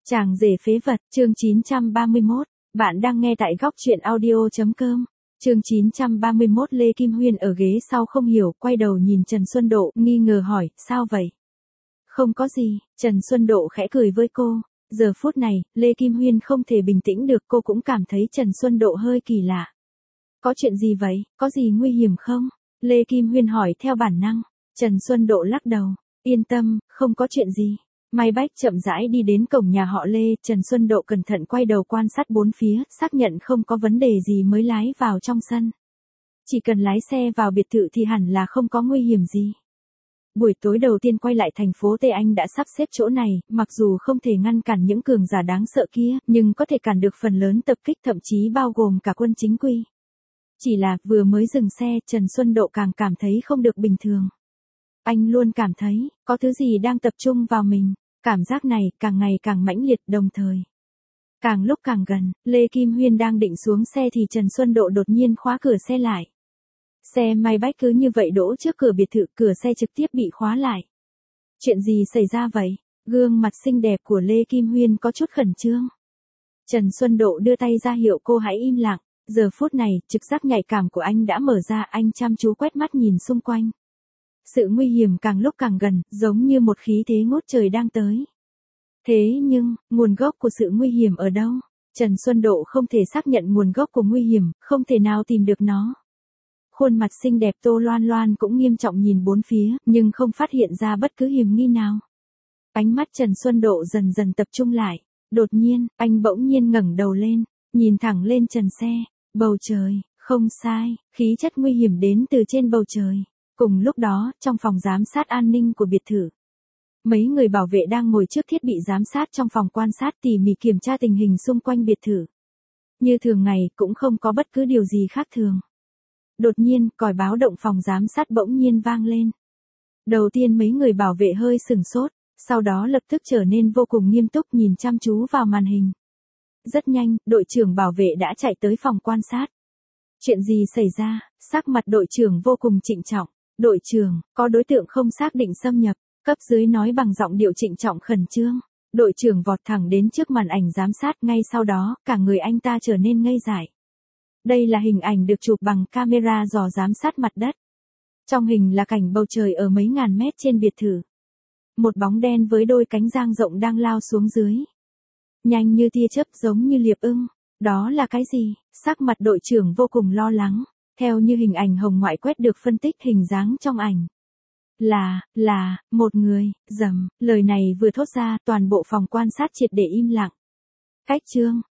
Chàng rể phế vật, chương 931, bạn đang nghe tại góc truyện audio.com. Chương 931 Lê Kim Huyên ở ghế sau không hiểu, quay đầu nhìn Trần Xuân Độ, nghi ngờ hỏi, sao vậy? Không có gì, Trần Xuân Độ khẽ cười với cô. Giờ phút này, Lê Kim Huyên không thể bình tĩnh được, cô cũng cảm thấy Trần Xuân Độ hơi kỳ lạ. Có chuyện gì vậy, có gì nguy hiểm không? Lê Kim Huyên hỏi theo bản năng. Trần Xuân Độ lắc đầu, yên tâm, không có chuyện gì. Mai Bách chậm rãi đi đến cổng nhà họ Lê, Trần Xuân Độ cẩn thận quay đầu quan sát bốn phía, xác nhận không có vấn đề gì mới lái vào trong sân. Chỉ cần lái xe vào biệt thự thì hẳn là không có nguy hiểm gì. Buổi tối đầu tiên quay lại thành phố Tây Anh đã sắp xếp chỗ này, mặc dù không thể ngăn cản những cường giả đáng sợ kia, nhưng có thể cản được phần lớn tập kích, thậm chí bao gồm cả quân chính quy. Chỉ là vừa mới dừng xe, Trần Xuân Độ càng cảm thấy không được bình thường. Anh luôn cảm thấy, có thứ gì đang tập trung vào mình. Cảm giác này càng ngày càng mãnh liệt, đồng thời. Càng lúc càng gần, Lê Kim Huyên đang định xuống xe thì Trần Xuân Độ đột nhiên khóa cửa xe lại. Xe Mai Bách cứ như vậy đỗ trước cửa biệt thự, cửa xe trực tiếp bị khóa lại. Chuyện gì xảy ra vậy? Gương mặt xinh đẹp của Lê Kim Huyên có chút khẩn trương. Trần Xuân Độ đưa tay ra hiệu cô hãy im lặng. Giờ phút này, trực giác nhạy cảm của anh đã mở ra, anh chăm chú quét mắt nhìn xung quanh. Sự nguy hiểm càng lúc càng gần, giống như một khí thế ngút trời đang tới. Thế nhưng, nguồn gốc của sự nguy hiểm ở đâu? Trần Xuân Độ không thể xác nhận nguồn gốc của nguy hiểm, không thể nào tìm được nó. Khuôn mặt xinh đẹp Tô Loan Loan cũng nghiêm trọng nhìn bốn phía, nhưng không phát hiện ra bất cứ hiểm nghi nào. Ánh mắt Trần Xuân Độ dần dần tập trung lại. Đột nhiên, anh bỗng nhiên ngẩng đầu lên, nhìn thẳng lên trần xe. Bầu trời, không sai, khí chất nguy hiểm đến từ trên bầu trời. Cùng lúc đó, trong phòng giám sát an ninh của biệt thự, mấy người bảo vệ đang ngồi trước thiết bị giám sát trong phòng quan sát tỉ mỉ kiểm tra tình hình xung quanh biệt thự. Như thường ngày, cũng không có bất cứ điều gì khác thường. Đột nhiên, còi báo động phòng giám sát bỗng nhiên vang lên. Đầu tiên mấy người bảo vệ hơi sửng sốt, sau đó lập tức trở nên vô cùng nghiêm túc nhìn chăm chú vào màn hình. Rất nhanh, đội trưởng bảo vệ đã chạy tới phòng quan sát. Chuyện gì xảy ra? Sắc mặt đội trưởng vô cùng trịnh trọng. Đội trưởng, có đối tượng không xác định xâm nhập, cấp dưới nói bằng giọng điệu trịnh trọng khẩn trương. Đội trưởng vọt thẳng đến trước màn ảnh giám sát, ngay sau đó, cả người anh ta trở nên ngây dại. Đây là hình ảnh được chụp bằng camera dò giám sát mặt đất. Trong hình là cảnh bầu trời ở mấy ngàn mét trên biệt thự. Một bóng đen với đôi cánh dang rộng đang lao xuống dưới. Nhanh như tia chớp, giống như liệp ưng. Đó là cái gì? Sắc mặt đội trưởng vô cùng lo lắng. Theo như hình ảnh hồng ngoại quét được phân tích hình dáng trong ảnh. Là, một người, lời này vừa thốt ra, toàn bộ phòng quan sát triệt để im lặng. Cách chương,